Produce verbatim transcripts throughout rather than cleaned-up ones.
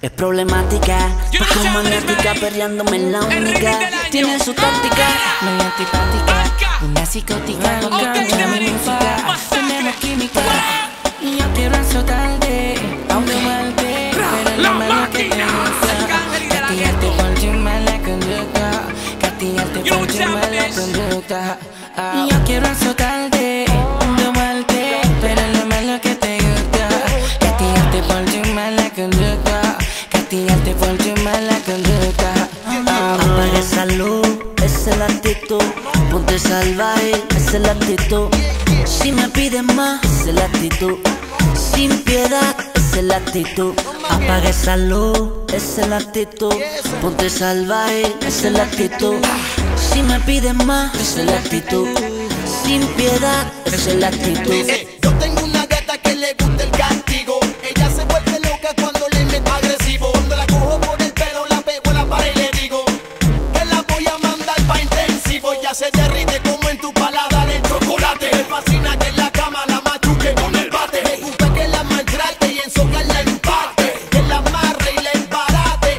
Es problemática, poco magnética, perreándome en la única. Tiene su táctica, muy antipática, una psicótica, con cancha mi música. Tenemos química y yo quiero azotarte, aunque malte, pero no me lo que te gusta. Castigarte por tu mala conducta, castigarte por tu mala conducta. Y yo quiero azotarte, aunque malte, pero no me lo que te gusta. Castigarte por tu mala conducta, castigarte por tu mala conducta. Apaga esa luz, esa es la actitud. Ponte salvaje, esa es la actitud. Si me pides más, esa es la actitud. Sin piedad, esa es la actitud. Apaga esa luz, esa es la actitud. Ponte salvaje, esa es la actitud. Si me pides más, esa es la actitud. Sin piedad, esa es la actitud. Yo tengo una gata que le gusta el castigo. Ella se vuelve loca cuando le meto agresivo. Cuando la cojo por el pelo, la pego a la pared y le digo que la voy a mandar pa' intensivo. Ya se derrite como en tu paladar el chocolate. Me fascina que en la cama la machuque con el bate. Me gusta que la maltrate y en socar la empate, que la amarre y la embarate.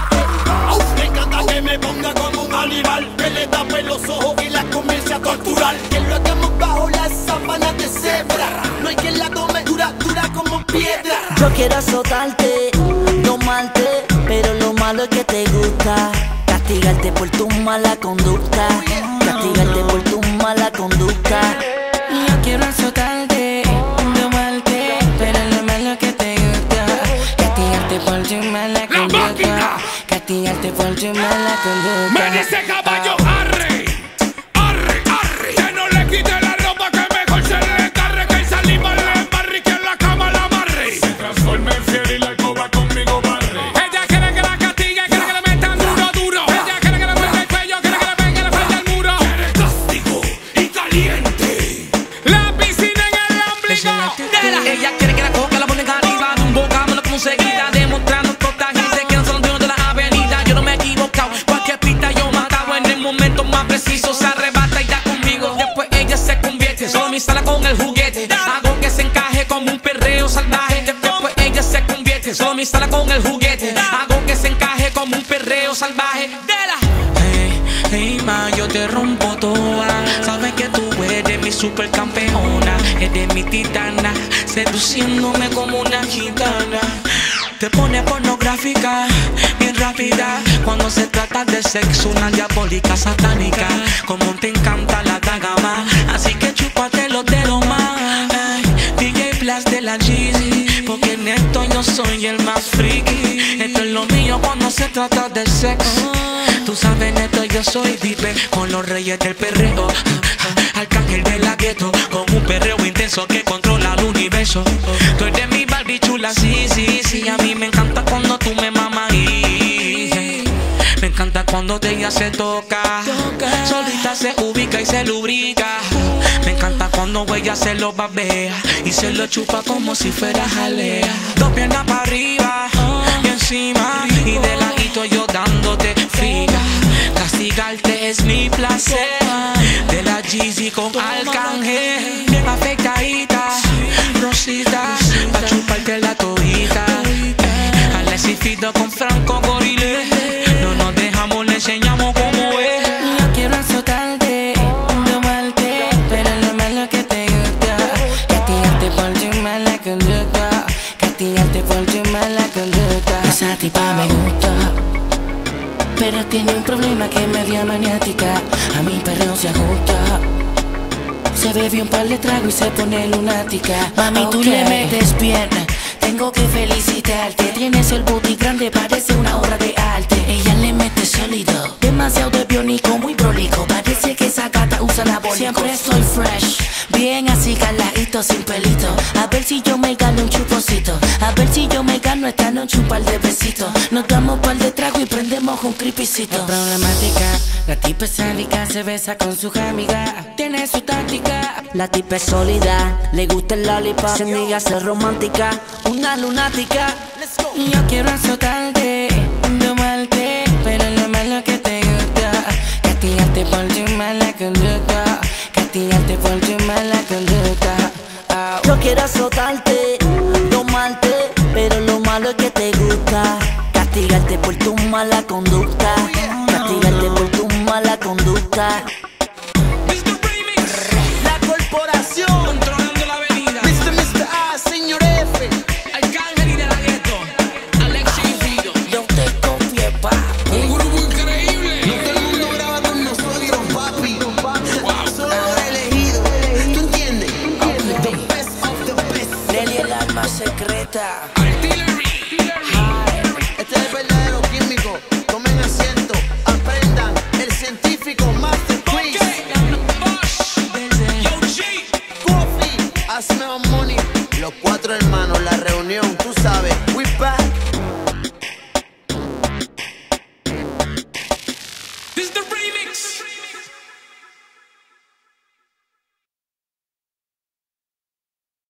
Me encanta que me ponga como un animal, que le tape los ojos y la comience a torturar. Que lo hagamos bajo las sábanas de cebra. No hay quien la tome dura, dura como piedra. Yo quiero azotarte, domarte, pero lo malo es que te gusta. Castigarte por tu mala conducta, castigarte por tu mala conducta. Y yo quiero azotarte, domarte, pero lo malo es que te gusta. Castigarte por tu mala conducta, castigarte por tu mala conducta. Me dice caballo, arre, arre, arre, que no le quite la ropa, que mejor se le encarre, que el salimos le embarre y que en la cama la amarre. Se transforma en fiel y la alcoba conmigo barre. Ella quiere que la castigue, quiere que le metan duro, duro. Ella quiere que le muerda el cuello, quiere que le pegue la frente al muro. Quiere castigo y caliente. La piscina en el ombligo de la... Ella quiere que la coca, la ponen arriba de un bocámelo como seguida, demostrando a toda esta gente que no son dueños de la avenida. Yo no me he equivocado, cualquier pista yo matado. En el momento más preciso se arrebata y da conmigo. Después ella se convierte, solo me instala con el juguete. Hago que se encaje como un perreo salvaje. Después ella se convierte, solo me instala con el juguete. Hago que se encaje como un perreo salvaje. De la... Hey, hey, ma, yo te rompo toda. Sabes que tú eres mi supercampeona, eres mi titana, seduciéndome como una gitana. Te pone pornográfica, bien rápida. Cuando se trata de sexo, una diabólica satánica. Como te encanta la dagama, así que chúpate los dedos más. Ay, D J Blas de la Jeezy, porque en esto yo soy el más friki. Esto es lo mío cuando se trata de sexo. Tú sabes, neto, yo soy dipe con los reyes del perreo. Arcángel de la gueto, con un perreo intenso que controla el universo. Tú eres mi Barbie chula, sí, sí, sí. A mí me encanta cuando tú me mamas y me encanta cuando ella se toca, solita se ubica y se lubrica. Me encanta cuando ella se lo babea y se lo chupa como si fuera jalea. Dos piernas para arriba y encima, y de ladito yo dándote friga. Castigarte es mi placer. De la Jeezy con Arcángel, bien afectadita, rosita, pa' chuparte la todita. Alexis Fido con Franco Gorile, no nos dejamos, le enseñamos cómo es. Yo quiero azotarte, domarte, pero lo malo que te gusta. Castigarte por tu mala conducta, castigarte por tu mala conducta. Esa tipa me gusta, pero tiene un problema que es media maniática. A mi perreo se ajusta, se bebe un par de tragos y se pone lunática. Mami, okay, tú le metes bien, tengo que felicitarte. Tienes el booty grande, parece una obra de arte. Ella le mete sólido, demasiado de biónico, muy prolijo. Parece que esa gata usa anabólico. Siempre estoy fresh, bien así caladito, sin pelito. A ver si yo me gano un chuposito, a ver si yo me gano esta noche un par de besitos. Nos damos un par de trago y prendemos un creepycito. Es problemática, la tipa es sádica, se besa con su amiga, tiene su táctica. La tipa es sólida, le gusta el lollipop, se niega a ser romántica, una lunática. Y yo quiero azotarte, domarte, pero lo malo que te gusta. Castigarte por tu mala conducta, castigarte por tu mala conducta. Oh. Yo quiero azotarte, domarte, pero lo malo es que te gusta. castigarte por tu mala conducta, castigarte por tu mala conducta. La corporación, Controlando la avenida. mister mister A, señor F. Arcángel y de la gueto. Alexis y Fido. Yo te confié, papi. Un grupo increíble. No todo el mundo graba con nosotros, papi. Solo los elegidos, ¿tú entiendes? The best of the best. Nelly, el alma secreta. Artillery. Este es el verdadero químico. Tomen asiento, aprendan. El científico Master Quiz. Yo G. Coffee, hazme money. Los cuatro hermanos, la reunión, tú sabes.